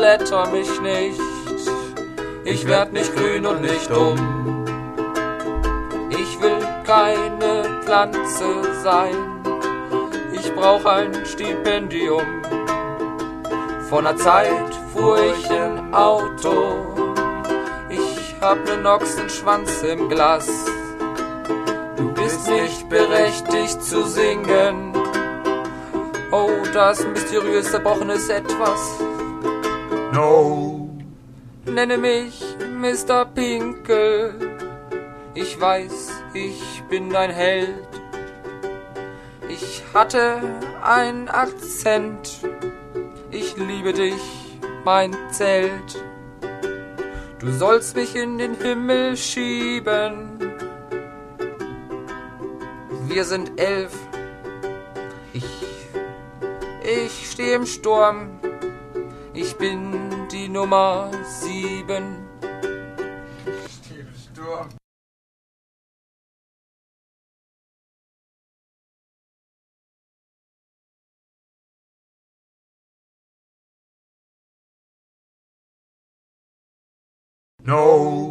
zerschmetter mich nicht. Ich werd nicht grün und nicht dumm. Ich will keine Pflanze sein. Ich brauch ein Stipendium. Vor ner Zeit fuhr ich in Auto. Ich hab nen Ochsenschwanz im Glas. Du bist nicht berechtigt zu singen. Oh, das mysteriös Zerbrochenes Etwas. No. Nenne mich Mr. Pinkel. Ich weiß, ich bin dein Held. Ich hatte einen Akzent. Ich liebe dich, mein Zelt. Du sollst mich in den Himmel schieben. Wir sind 11. Ich steh im Sturm. Ich bin die Nummer 7. Ich steh im Sturm. No.